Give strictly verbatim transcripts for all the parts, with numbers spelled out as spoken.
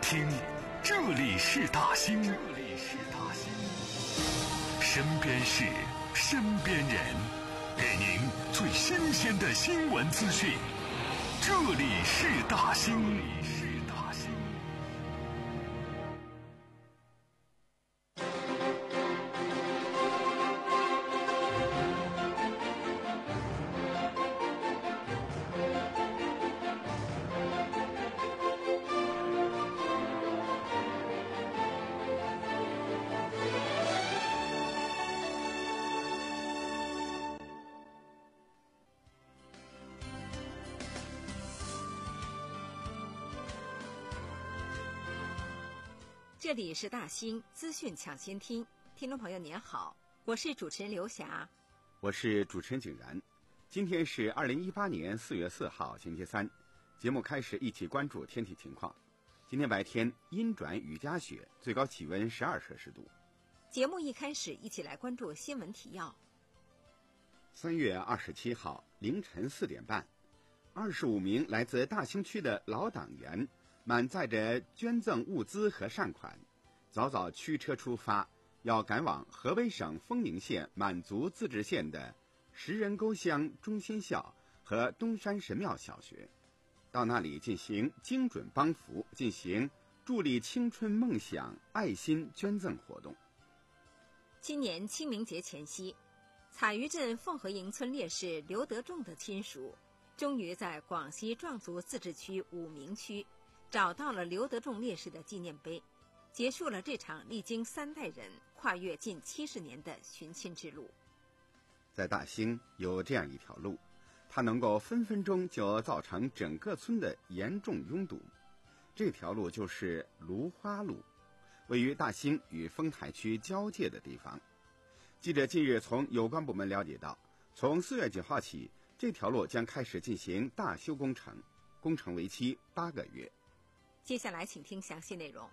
兴，这里是大兴，这里是大兴。身边事，身边人，给您最新鲜的新闻资讯。这里是大兴，这里是大兴。 这里是大兴资讯抢先听，听众朋友您好，我是主持人刘霞， 我是主持人景然。今天是二零一八年四月四号星期三，节目开始一起关注天气情况。今天白天阴转雨夹雪，最高气温十二摄氏度。 节目一开始一起来关注新闻提要。 三月二十七号凌晨四点半，二十五名来自大兴区的老党员满载着捐赠物资和善款，早早驱车出发，要赶往河北省丰宁县满族自治县的石人沟乡中心校和东山神庙小学，到那里进行精准帮扶，进行助力青春梦想爱心捐赠活动。 今年清明节前夕，采鱼镇凤和营村烈士刘德仲的亲属终于在广西壮族自治区武鸣区找到了刘德仲烈士的纪念碑，结束了这场历经三代人跨越近七十年的寻亲之路。 在大兴有这样一条路，它能够分分钟就造成整个村的严重拥堵。这条路就是芦花路，位于大兴与丰台区交界的地方。记者近日从有关部门了解到，从四月九号起，这条路将开始进行大修工程，工程为期八个月。 接下来请听详细内容。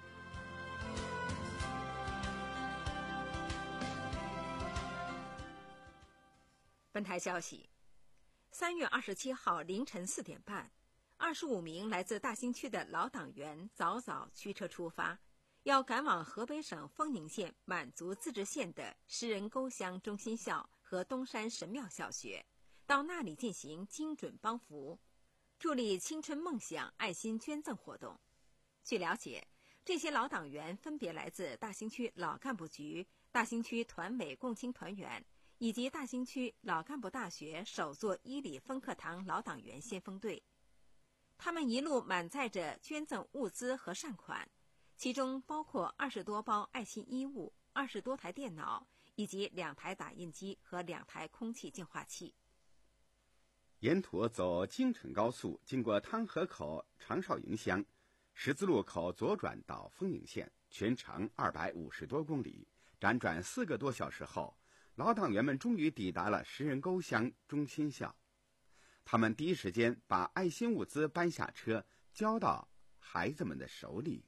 本台消息，三月二十七号凌晨四点半，二十五名来自大兴区的老党员早早驱车出发，要赶往河北省丰宁县满族自治县的石人沟乡中心校和东山神庙小学，到那里进行精准帮扶，助力青春梦想爱心捐赠活动。据了解，这些老党员分别来自大兴区老干部局、大兴区团委共青团员以及大兴区老干部大学首座一里分课堂老党员先锋队。他们一路满载着捐赠物资和善款，其中包括二十多包爱心衣物、二十多台电脑以及两台打印机和两台空气净化器。 沿途走京承高速，经过汤河口长少营乡十字路口左转到丰宁县，全程二百五十多公里，辗转四个多小时后，老党员们终于抵达了石人沟乡中心校。他们第一时间把爱心物资搬下车，交到孩子们的手里。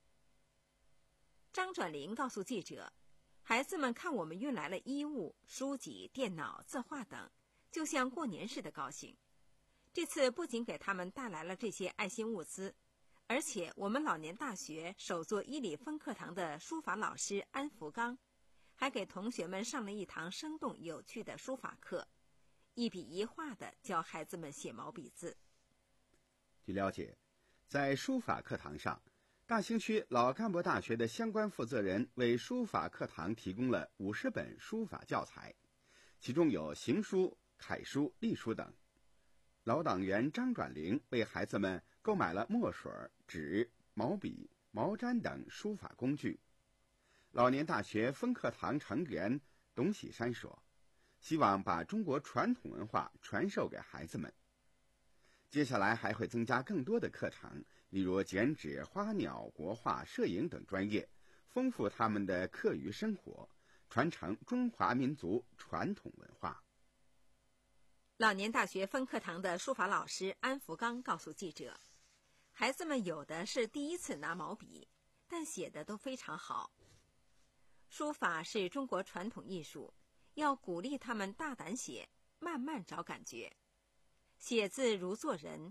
张转林告诉记者，孩子们看我们运来了衣物、书籍、电脑、字画等，就像过年似的高兴。这次不仅给他们带来了这些爱心物资，而且我们老年大学首座一里分课堂的书法老师安福刚还给同学们上了一堂生动有趣的书法课，一笔一画的教孩子们写毛笔字。 据了解，在书法课堂上，大兴区老干部大学的相关负责人为书法课堂提供了五十本书法教材，其中有行书、楷书、隶书等。老党员张转玲为孩子们购买了墨水、纸、毛笔、毛毡等书法工具。老年大学分课堂成员董喜山说，希望把中国传统文化传授给孩子们。接下来还会增加更多的课程，例如剪纸、花鸟、国画、摄影等专业，丰富他们的课余生活，传承中华民族传统文化。 老年大学分课堂的书法老师安福刚告诉记者，孩子们有的是第一次拿毛笔，但写的都非常好。书法是中国传统艺术，要鼓励他们大胆写，慢慢找感觉。写字如做人，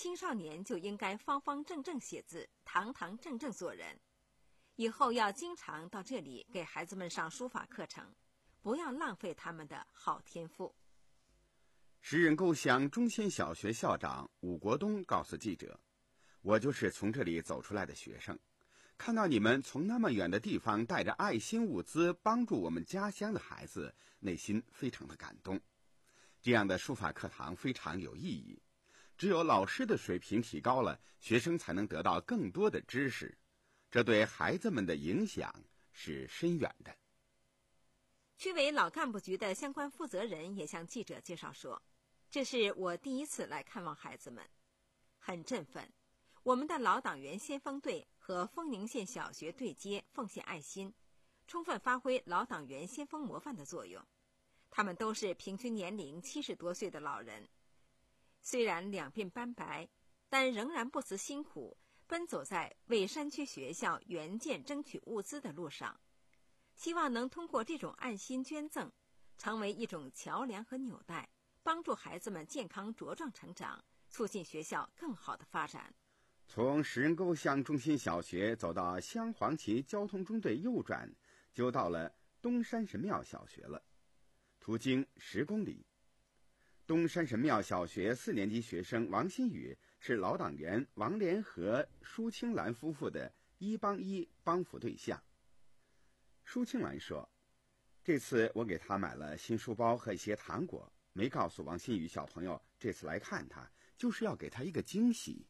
青少年就应该方方正正写字，堂堂正正做人。以后要经常到这里给孩子们上书法课程，不要浪费他们的好天赋。 时任沟乡中心小学校长武国东告诉记者，我就是从这里走出来的学生，看到你们从那么远的地方带着爱心物资帮助我们家乡的孩子，内心非常的感动。这样的书法课堂非常有意义，只有老师的水平提高了，学生才能得到更多的知识，这对孩子们的影响是深远的。 区委老干部局的相关负责人也向记者介绍说，这是我第一次来看望孩子们，很振奋。我们的老党员先锋队和丰宁县小学对接，奉献爱心，充分发挥老党员先锋模范的作用。他们都是平均年龄七十多岁的老人，虽然两鬓斑白，但仍然不辞辛苦，奔走在为山区学校援建争取物资的路上。希望能通过这种爱心捐赠，成为一种桥梁和纽带，帮助孩子们健康茁壮成长，促进学校更好的发展。 从石人沟乡中心小学走到镶黄旗交通中队右转，就到了东山神庙小学了，途经十公里。东山神庙小学四年级学生王新宇是老党员王连和、舒青兰夫妇的一帮一帮扶对象。舒青兰说，这次我给他买了新书包和一些糖果，没告诉王新宇小朋友这次来看他，就是要给他一个惊喜。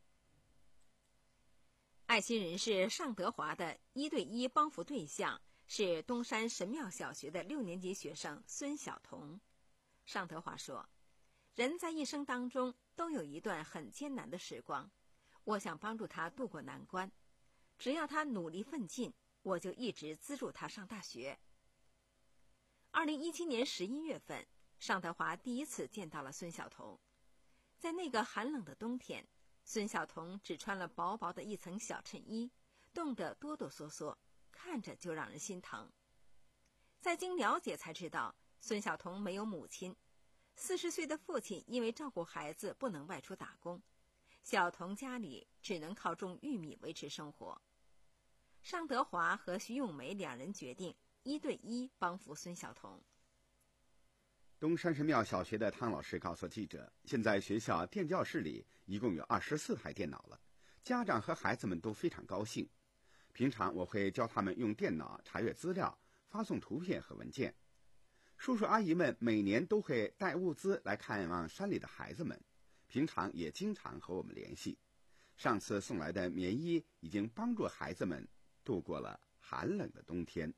爱心人士尚德华的一对一帮扶对象是东山神庙小学的六年级学生孙晓彤。尚德华说，人在一生当中都有一段很艰难的时光，我想帮助他渡过难关，只要他努力奋进，我就一直资助他上大学。二零一七年十一月份，尚德华第一次见到了孙晓彤。在那个寒冷的冬天，孙晓彤只穿了薄薄的一层小衬衣，冻得哆哆嗦嗦，看着就让人心疼。再经了解才知道，孙晓彤没有母亲，四十岁的父亲因为照顾孩子不能外出打工，晓彤家里只能靠种玉米维持生活。尚德华和徐永梅两人决定一对一帮扶孙晓彤。 东山神庙小学的汤老师告诉记者，现在学校电教室里一共有二十四台电脑了，家长和孩子们都非常高兴。平常我会教他们用电脑查阅资料，发送图片和文件。叔叔阿姨们每年都会带物资来看望山里的孩子们，平常也经常和我们联系。上次送来的棉衣已经帮助孩子们度过了寒冷的冬天。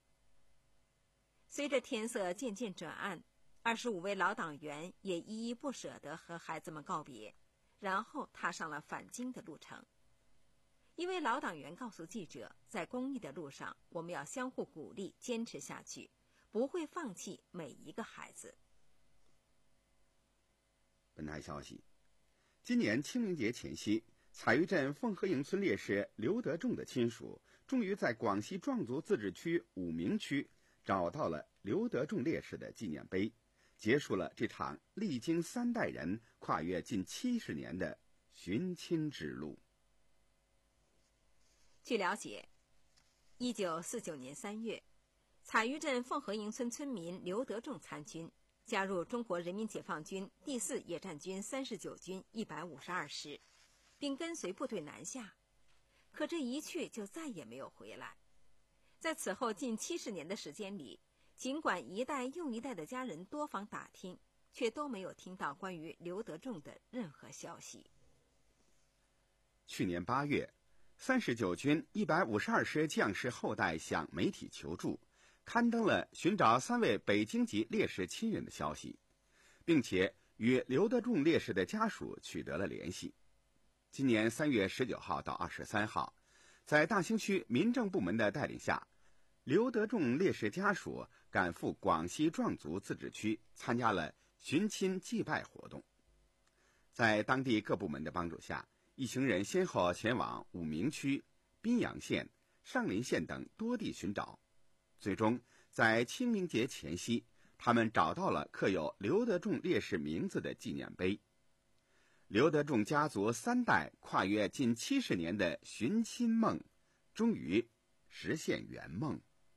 随着天色渐渐转暗，二十五位老党员也依依不舍地和孩子们告别，然后踏上了返京的路程。一位老党员告诉记者，在公益的路上，我们要相互鼓励，坚持下去，不会放弃每一个孩子。 本台消息，今年清明节前夕，采鱼镇凤和营村烈士刘德仲的亲属终于在广西壮族自治区武鸣区找到了刘德仲烈士的纪念碑，结束了这场历经三代人、跨越近七十年的寻亲之路。 据了解，一九四九年三月，采鱼镇凤和营村村民刘德仲参军，加入中国人民解放军第四野战军三十九军一百五十二师，并跟随部队南下。可这一去就再也没有回来。在此后近七十年的时间里，尽管一代又一代的家人多方打听，却都没有听到关于刘德仲的任何消息。 去年八月，三十九军一百五十二师将士后代向媒体求助，刊登了寻找三位北京籍烈士亲人的消息，并且与刘德仲烈士的家属取得了联系。今年三月十九号到二十三号，在大兴区民政部门的带领下，刘德仲烈士家属赶赴广西壮族自治区，参加了寻亲祭拜活动。在当地各部门的帮助下，一行人先后前往武鸣区、宾阳县、上林县等多地寻找，最终在清明节前夕，他们找到了刻有刘德仲烈士名字的纪念碑。 刘德仲家族三代跨越近七十年的寻亲梦，终于实现圆梦。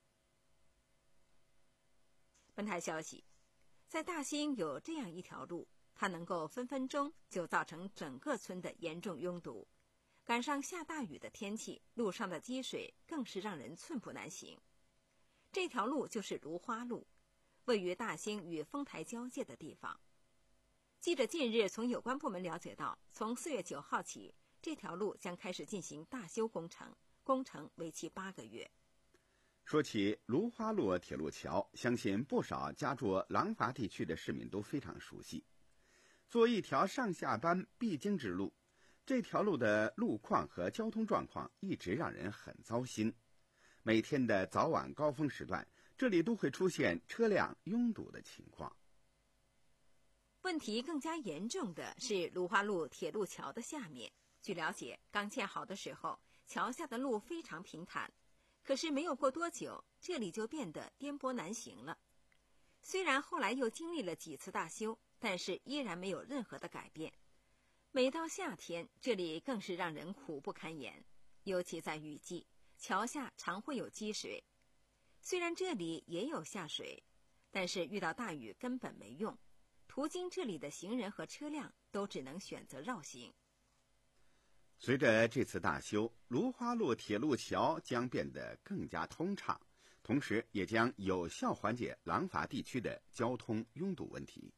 本台消息，在大兴有这样一条路，它能够分分钟就造成整个村的严重拥堵。赶上下大雨的天气，路上的积水更是让人寸步难行。这条路就是芦花路，位于大兴与丰台交界的地方。记者近日从有关部门了解到，从四月九号起，这条路将开始进行大修工程，工程为期八个月。 说起芦花路铁路桥，相信不少家住廊坊地区的市民都非常熟悉。作为一条上下班必经之路，这条路的路况和交通状况一直让人很糟心。每天的早晚高峰时段，这里都会出现车辆拥堵的情况。 问题更加严重的是芦花路铁路桥的下面。据了解，刚建好的时候，桥下的路非常平坦，可是没有过多久，这里就变得颠簸难行了。虽然后来又经历了几次大修，但是依然没有任何的改变。每到夏天，这里更是让人苦不堪言，尤其在雨季，桥下常会有积水。虽然这里也有下水，但是遇到大雨根本没用，途经这里的行人和车辆都只能选择绕行。 随着这次大修，芦花路铁路桥将变得更加通畅，同时也将有效缓解廊坊地区的交通拥堵问题。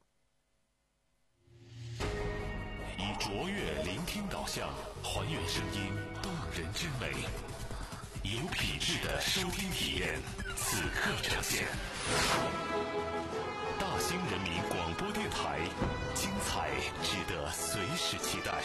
以卓越聆听导向，还原声音动人之美，有品质的收听体验，此刻呈现。大兴人民广播电台，精彩值得随时期待。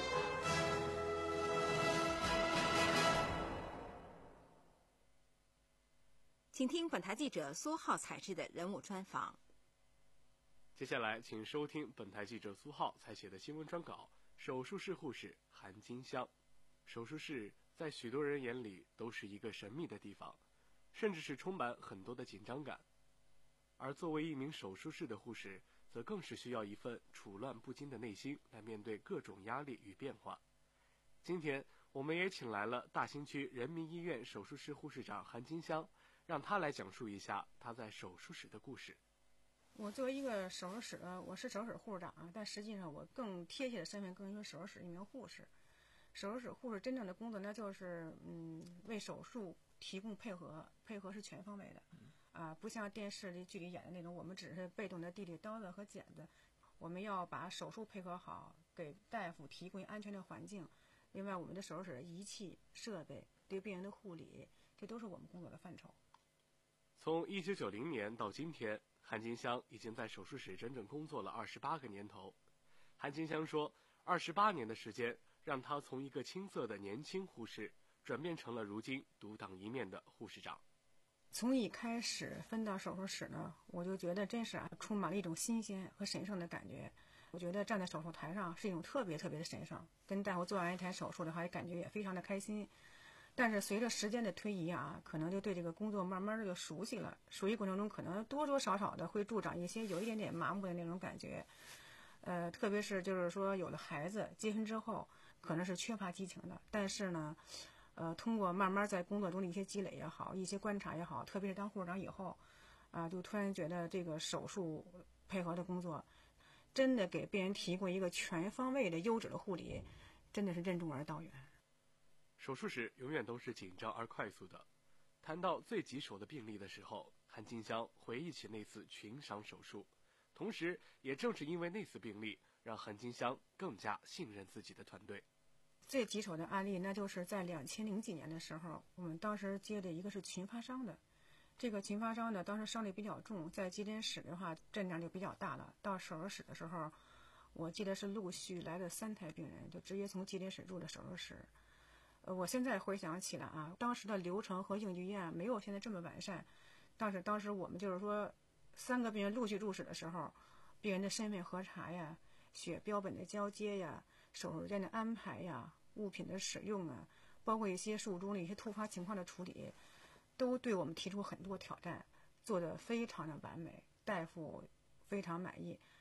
请听本台记者苏浩采制的人物专访。 接下来请收听本台记者苏浩采写的新闻专稿。手术室护士韩金香。手术室在许多人眼里都是一个神秘的地方，甚至是充满很多的紧张感。而作为一名手术室的护士，则更是需要一份处乱不惊的内心来面对各种压力与变化。今天我们也请来了大兴区人民医院手术室护士长韩金香，让她来讲述一下她在手术室的故事。 我作为一个手术室的，我是手术室护士长啊，但实际上我更贴切的身份更因为手术室一名护士。手术室护士真正的工作呢，就是嗯为手术提供配合，配合是全方位的，啊，不像电视里剧里演的那种，我们只是被动的递递刀子和剪子，我们要把手术配合好，给大夫提供安全的环境。另外，我们的手术室的仪器设备、对病人的护理，这都是我们工作的范畴。 从一九九零年到今天，韩金香已经在手术室整整工作了二十八个年头。韩金香说，二十八年的时间让她从一个青涩的年轻护士转变成了如今独当一面的护士长。 从一开始分到手术室呢，我就觉得真是啊，充满了一种新鲜和神圣的感觉。我觉得站在手术台上是一种特别特别的神圣，跟大夫做完一台手术的话，也感觉也非常的开心。但是随着时间的推移啊，可能就对这个工作慢慢的就熟悉了。熟悉过程中，可能多多少少的会助长一些有一点点麻木的那种感觉。呃，特别是就是说有了孩子，结婚之后，可能是缺乏激情的。但是呢，呃，通过慢慢在工作中的一些积累也好，一些观察也好，特别是当护士长以后，啊、呃，就突然觉得这个手术配合的工作，真的给病人提供一个全方位的优质的护理，真的是任重而道远。 手术室永远都是紧张而快速的。谈到最棘手的病例的时候，韩金香回忆起那次群伤手术，同时也正是因为那次病例，让韩金香更加信任自己的团队。 最棘手的案例，那就是在两千零几年的时候，我们当时接的一个是群发伤的。这个群发伤呢，当时伤力比较重，在急诊室的话阵仗就比较大了。到手术室的时候，我记得是陆续来了三台病人，就直接从急诊室入了手术室。呃，我现在回想起来啊，当时的流程和应急预案没有现在这么完善。但是当时我们就是说，三个病人陆续入室的时候，病人的身份核查呀、血标本的交接呀、手术间的安排呀、物品的使用啊，包括一些术中的一些突发情况的处理，都对我们提出很多挑战，做得非常的完美，大夫非常满意。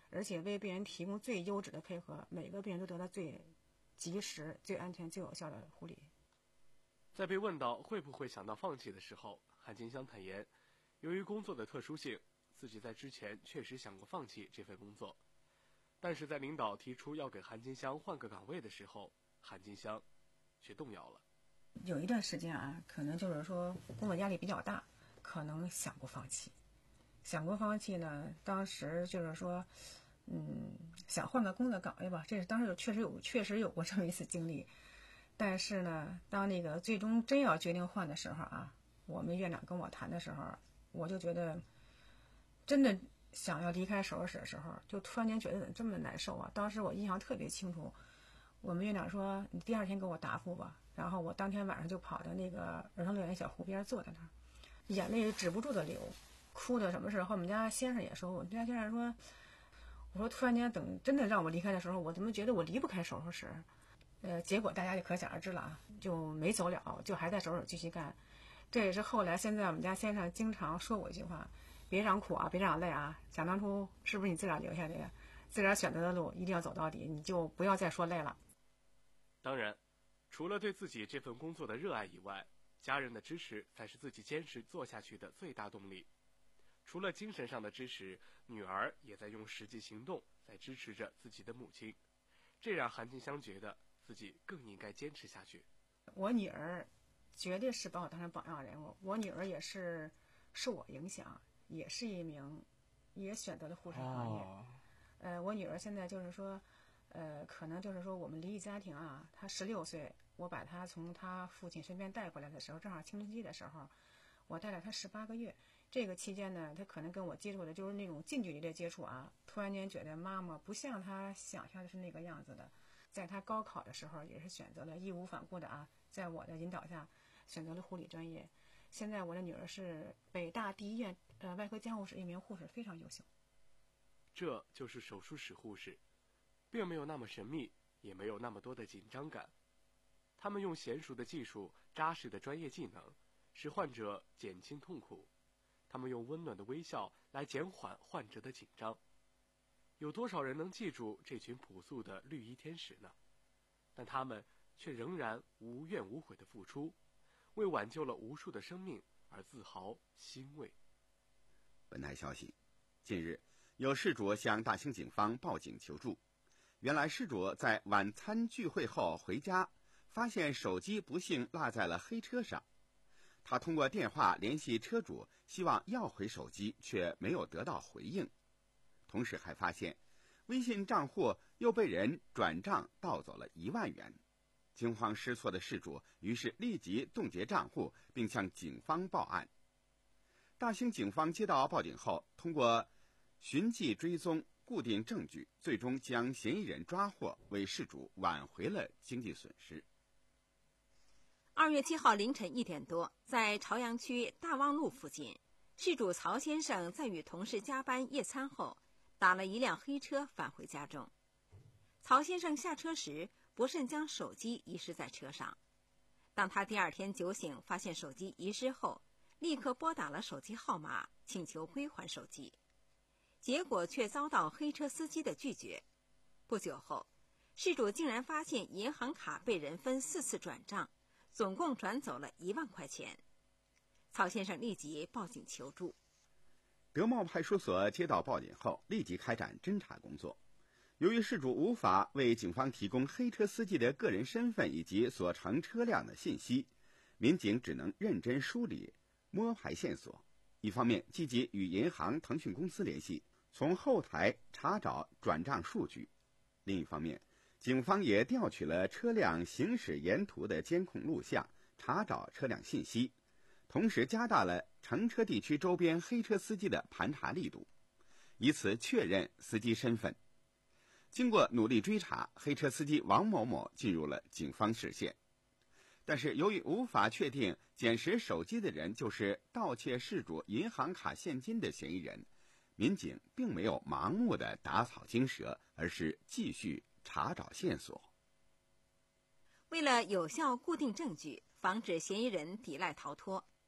而且为病人提供最优质的配合，每个病人都得到最及时、最安全、最有效的护理。 在被问到会不会想到放弃的时候，韩金香坦言，由于工作的特殊性，自己在之前确实想过放弃这份工作，但是在领导提出要给韩金香换个岗位的时候，韩金香却动摇了。 有一段时间啊，可能就是说工作压力比较大，可能想过放弃。想过放弃呢，当时就是说，嗯，想换个工作岗位吧，这是当时有确实有确实有过这么一次经历。但是呢，当那个最终真要决定换的时候啊，我们院长跟我谈的时候，我就觉得，真的想要离开手术室的时候，就突然间觉得怎么这么难受啊！当时我印象特别清楚，我们院长说：“你第二天给我答复吧。”然后我当天晚上就跑到那个儿童乐园小湖边坐在那儿，眼泪止不住的流，哭的什么事和我们家先生也说，我们家先生说，我说突然间等真的让我离开的时候，我怎么觉得我离不开手术室？呃，结果大家就可想而知了啊，就没走了，就还在手术室继续干。这也是后来现在我们家先生经常说我一句话：别让苦啊，别让累啊。想当初是不是你自个儿留下的呀？自个儿选择的路一定要走到底，你就不要再说累了。 当然，除了对自己这份工作的热爱以外，家人的支持才是自己坚持做下去的最大动力。除了精神上的支持，女儿也在用实际行动在支持着自己的母亲，这让韩金香觉得自己更应该坚持下去。 我女儿绝对是把我当成榜样人物，我女儿也是受我影响，也是一名也选择了护士行业。哦、呃，我女儿现在就是说，呃，可能就是说我们离异家庭啊，她十六岁，我把她从她父亲身边带过来的时候，正好青春期的时候，我带了她十八个月。这个期间呢，她可能跟我接触的就是那种近距离的接触啊，突然间觉得妈妈不像她想象的是那个样子的。在她高考的时候，也是选择了义无反顾的啊，在我的引导下选择了护理专业。现在我的女儿是北大第一院呃外科监护室一名护士，非常优秀。 这就是手术室护士，并没有那么神秘，也没有那么多的紧张感。他们用娴熟的技术、扎实的专业技能，使患者减轻痛苦。他们用温暖的微笑来减缓患者的紧张。有多少人能记住这群朴素的绿衣天使呢？但他们却仍然无怨无悔的付出，为挽救了无数的生命而自豪欣慰。 本台消息，近日有事主向大兴警方报警求助。原来事主在晚餐聚会后回家，发现手机不幸落在了黑车上。他通过电话联系车主，希望要回手机，却没有得到回应。同时还发现微信账户又被人转账盗走了一万元。惊慌失措的事主于是立即冻结账户，并向警方报案。大兴警方接到报警后，通过寻迹追踪固定证据，最终将嫌疑人抓获，为事主挽回了经济损失。 二月七号凌晨一点多，在朝阳区大望路附近，事主曹先生在与同事加班夜餐后，打了一辆黑车返回家中。曹先生下车时不慎将手机遗失在车上。当他第二天酒醒发现手机遗失后，立刻拨打了手机号码，请求归还手机，结果却遭到黑车司机的拒绝。不久后，事主竟然发现银行卡被人分四次转账，总共转走了一万块钱。曹先生立即报警求助。 德茂派出所接到报警后，立即开展侦查工作。由于事主无法为警方提供黑车司机的个人身份以及所乘车辆的信息，民警只能认真梳理摸排线索。一方面积极与银行、腾讯公司联系，从后台查找转账数据；另一方面，警方也调取了车辆行驶沿途的监控录像，查找车辆信息，同时加大了乘车地区周边黑车司机的盘查力度，以此确认司机身份。经过努力追查，黑车司机王某某进入了警方视线。但是由于无法确定捡拾手机的人就是盗窃事主银行卡现金的嫌疑人，民警并没有盲目的打草惊蛇，而是继续查找线索。 为了有效固定证据，防止嫌疑人抵赖逃脱，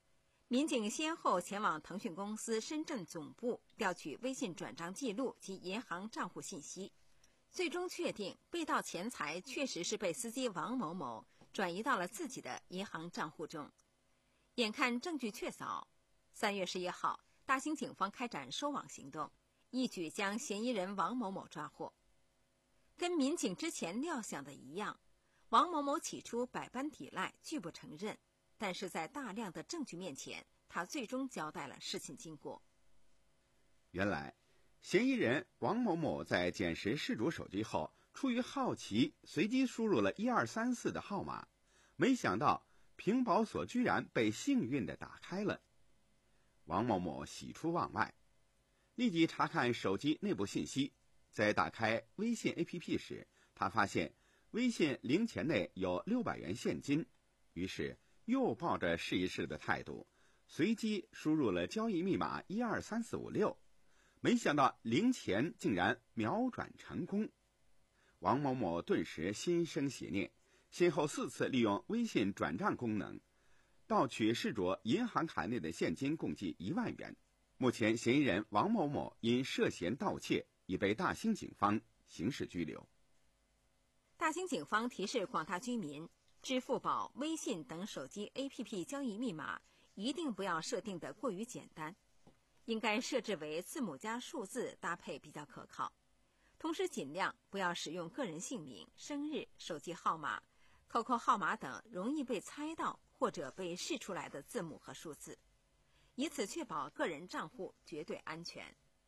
民警先后前往腾讯公司深圳总部调取微信转账记录及银行账户信息，最终确定被盗钱财确实是被司机王某某转移到了自己的银行账户中。眼看证据确凿，三月十一号，大兴警方开展收网行动，一举将嫌疑人王某某抓获。跟民警之前料想的一样，王某某起初百般抵赖，拒不承认，但是在大量的证据面前，他最终交代了事情经过。 原来，嫌疑人王某某在捡拾事主手机后，出于好奇，随机输入了一二三四的号码，没想到屏保锁居然被幸运地打开了。王某某喜出望外，立即查看手机内部信息。在打开微信 A P P 时，他发现微信零钱内有六百元现金，于是又抱着试一试的态度，随机输入了交易密码一二三四五六，没想到零钱竟然秒转成功。王某某顿时心生邪念，先后四次利用微信转账功能盗取事主银行卡内的现金共计一万元。目前嫌疑人王某某因涉嫌盗窃已被大兴警方刑事拘留。 大兴警方提示广大居民，支付宝、微信等手机 A P P 交易密码一定不要设定的过于简单，应该设置为字母加数字搭配比较可靠。同时尽量不要使用个人姓名、生日、手机号码、Q Q 号码等容易被猜到或者被试出来的字母和数字，以此确保个人账户绝对安全。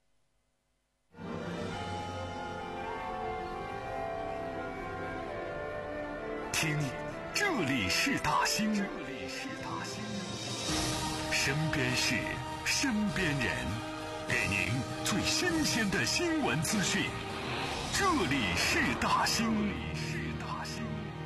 听，这里是大兴，这里是大兴，身边事，身边人，给您最新鲜的新闻资讯。这里是大兴，这里是大兴。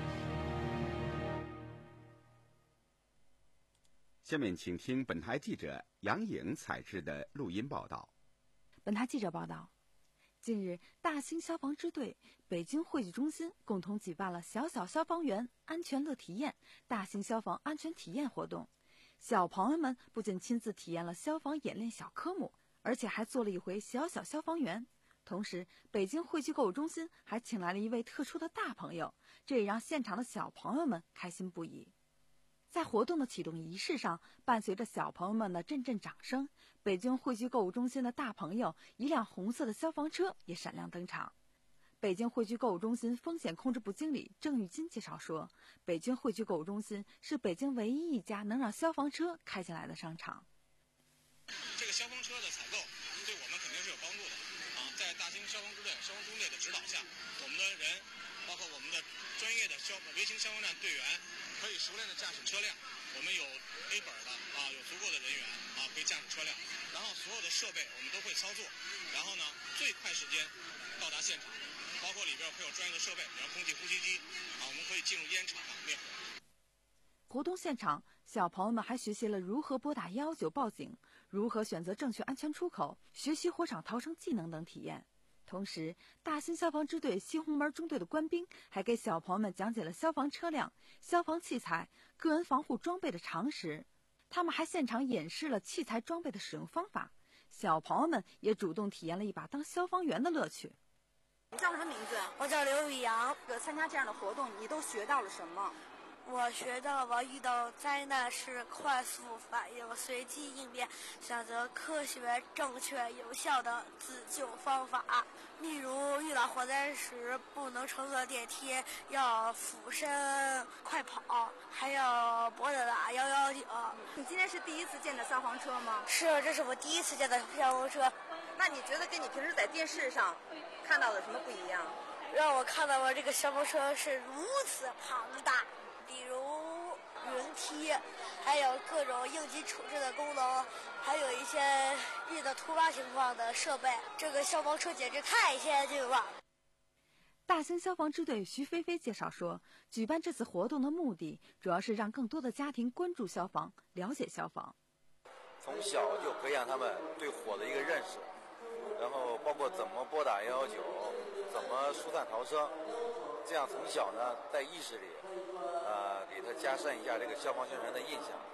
下面请听本台记者杨颖采制的录音报道。 本台记者报道，近日，大兴消防支队、北京会聚中心共同举办了小小消防员安全乐体验大兴消防安全体验活动。小朋友们不仅亲自体验了消防演练小科目，而且还做了一回小小消防员。同时，北京会聚购物中心还请来了一位特殊的大朋友，这也让现场的小朋友们开心不已。在活动的启动仪式上，伴随着小朋友们的阵阵掌声，北京会聚购物中心的大朋友一辆红色的消防车也闪亮登场。北京会聚购物中心风险控制部经理郑玉金介绍说，北京会聚购物中心是北京唯一一家能让消防车开进来的商场。 这个消防车的采购对我们肯定是有帮助的啊！在大兴消防支队、消防中队的指导下，我们的人，包括我们的专业的消微型消防站队员，可以熟练的驾驶车辆。我们有 A 本的啊，有足够的人员啊，可以驾驶车辆。然后所有的设备我们都会操作，然后呢，最快时间到达现场，包括里边会有专业的设备，比如空气呼吸机啊，我们可以进入烟厂灭火。 活动现场，小朋友们还学习了如何拨打一一九报警，如何选择正确安全出口，学习火场逃生技能等体验。同时，大兴消防支队西红门中队的官兵还给小朋友们讲解了消防车辆、消防器材、个人防护装备的常识。他们还现场演示了器材装备的使用方法，小朋友们也主动体验了一把当消防员的乐趣。 你叫什么名字？ 我叫刘宇阳。 参加这样的活动，你都学到了什么？ 我学到了遇到灾难时快速反应、随机应变，选择科学、正确、有效的自救方法。例如，遇到火灾时不能乘坐电梯，要俯身快跑，还要拨打幺幺九。 你今天是第一次见的消防车吗？ 是，这是我第一次见的消防车。 那你觉得跟你平时在电视上看到的什么不一样？ 让我看到了这个消防车是如此庞大。比如云梯，还有各种应急处置的功能，还有一些遇到突发情况的设备。这个消防车简直太先进了。 大兴消防支队徐菲菲介绍说，举办这次活动的目的主要是让更多的家庭关注消防，了解消防。 从小就培养他们对火的一个认识，然后包括怎么拨打幺幺九，怎么疏散逃生，这样从小呢在意识里呃，给他加深一下这个消防宣传的印象，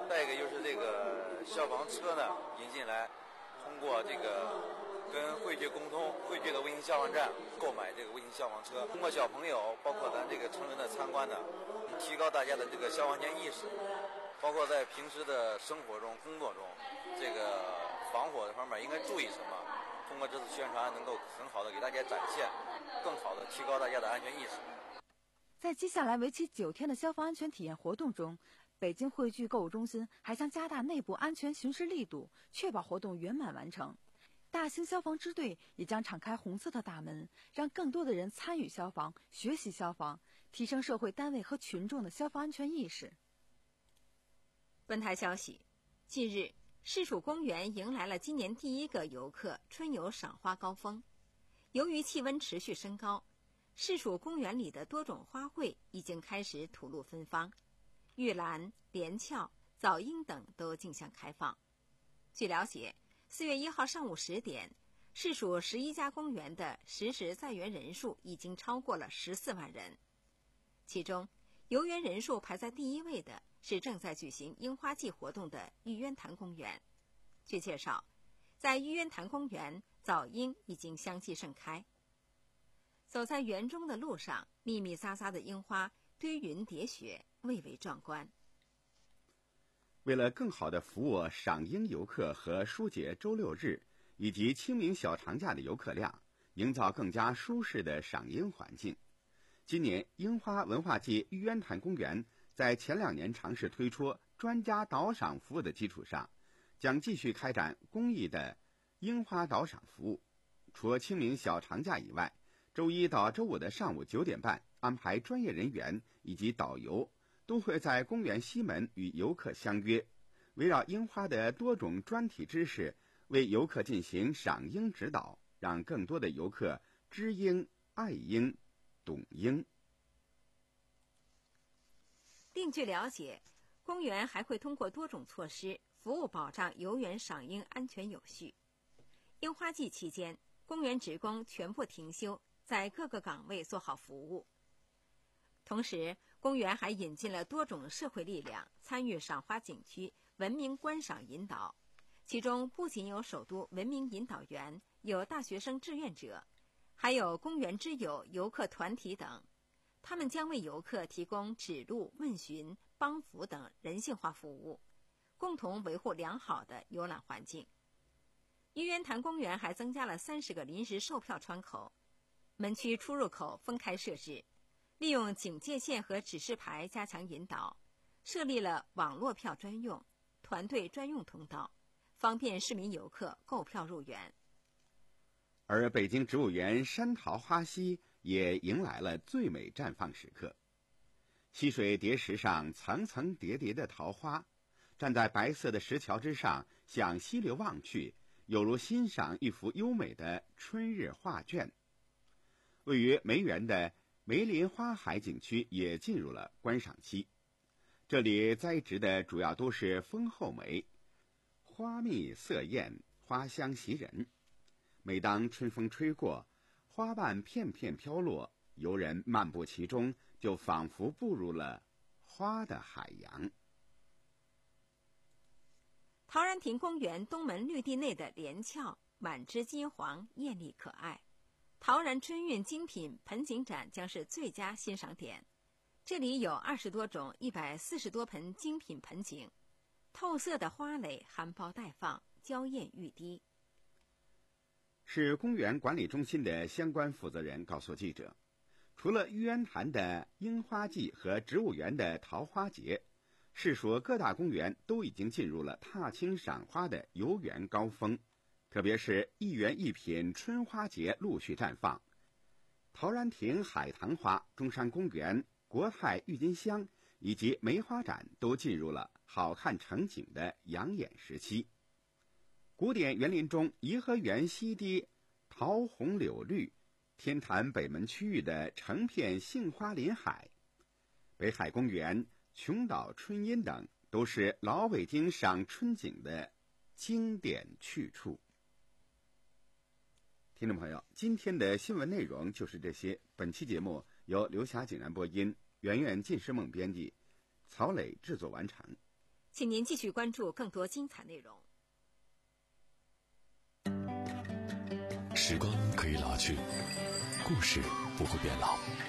再一个就是这个消防车呢引进来，通过这个跟惠聚沟通，惠聚的卫星消防站购买这个卫星消防车，通过小朋友包括咱这个成人的参观呢，提高大家的这个消防安全意识，包括在平时的生活中工作中，这个防火的方面应该注意什么，通过这次宣传能够很好的给大家展现，更好的提高大家的安全意识。 在接下来为期九天的消防安全体验活动中，北京汇聚购物中心还将加大内部安全巡视力度，确保活动圆满完成。大兴消防支队也将敞开红色的大门，让更多的人参与消防、学习消防，提升社会单位和群众的消防安全意识。 本台消息，近日，市属公园迎来了今年第一个游客春游赏花高峰。由于气温持续升高，市属公园里的多种花卉已经开始吐露芬芳，玉兰、连翘、早樱等都竞相开放。据了解，四月一号上午十点，市属十一家公园的实时在园人数已经超过了十四万人。其中，游园人数排在第一位的是正在举行樱花季活动的玉渊潭公园。据介绍，在玉渊潭公园，早樱已经相继盛开。走在园中的路上，密密匝匝的樱花堆云叠雪，蔚为壮观。 为了更好地服务赏樱游客和疏解周六日以及清明小长假的游客量，营造更加舒适的赏樱环境，今年樱花文化季玉渊潭公园在前两年尝试推出专家导赏服务的基础上，将继续开展公益的樱花导赏服务。除清明小长假以外，周一到周五的上午九点半，安排专业人员以及导游都会在公园西门与游客相约，围绕樱花的多种专题知识，为游客进行赏樱指导，让更多的游客知樱、爱樱、懂樱。 另据了解，公园还会通过多种措施服务保障游园赏樱安全有序。樱花季期间，公园职工全部停休，在各个岗位做好服务。同时，公园还引进了多种社会力量参与赏花景区文明观赏引导，其中不仅有首都文明引导员，有大学生志愿者，还有公园之友游客团体等，他们将为游客提供指路、问询、帮扶等人性化服务，共同维护良好的游览环境。玉渊潭公园还增加了三十个临时售票窗口，门区出入口分开设置，利用警戒线和指示牌加强引导，设立了网络票专用、团队专用通道，方便市民游客购票入园。 而北京植物园山桃花溪也迎来了最美绽放时刻。溪水叠石上层层叠叠的桃花，站在白色的石桥之上，向溪流望去，有如欣赏一幅优美的春日画卷。位于梅园的梅林花海景区也进入了观赏期，这里栽植的主要都是枫后梅，花蜜色艳，花香袭人。每当春风吹过，花瓣片片飘落，游人漫步其中，就仿佛步入了花的海洋。 陶然亭公园东门绿地内的连翘满枝金黄，艳丽可爱。陶然春韵精品盆景展将是最佳欣赏点，这里有二十多种一百四十多盆精品盆景，透色的花蕾含苞待放，娇艳欲滴。 市公园管理中心的相关负责人告诉记者，除了玉渊潭的樱花季和植物园的桃花节，市属各大公园都已经进入了踏青赏花的游园高峰。特别是一园一品春花节陆续绽放，陶然亭海棠花、中山公园、国泰郁金香以及梅花展都进入了好看成景的养眼时期。古典园林中，颐和园西堤桃红柳绿，天坛北门区域的成片杏花林海，北海公园、琼岛春阴等都是老北京赏春景的经典去处。听众朋友，今天的新闻内容就是这些。本期节目由刘霞井然播音，圆圆近视梦编辑，曹磊制作完成。 请您继续关注更多精彩内容。 时光可以老去，故事不会变老。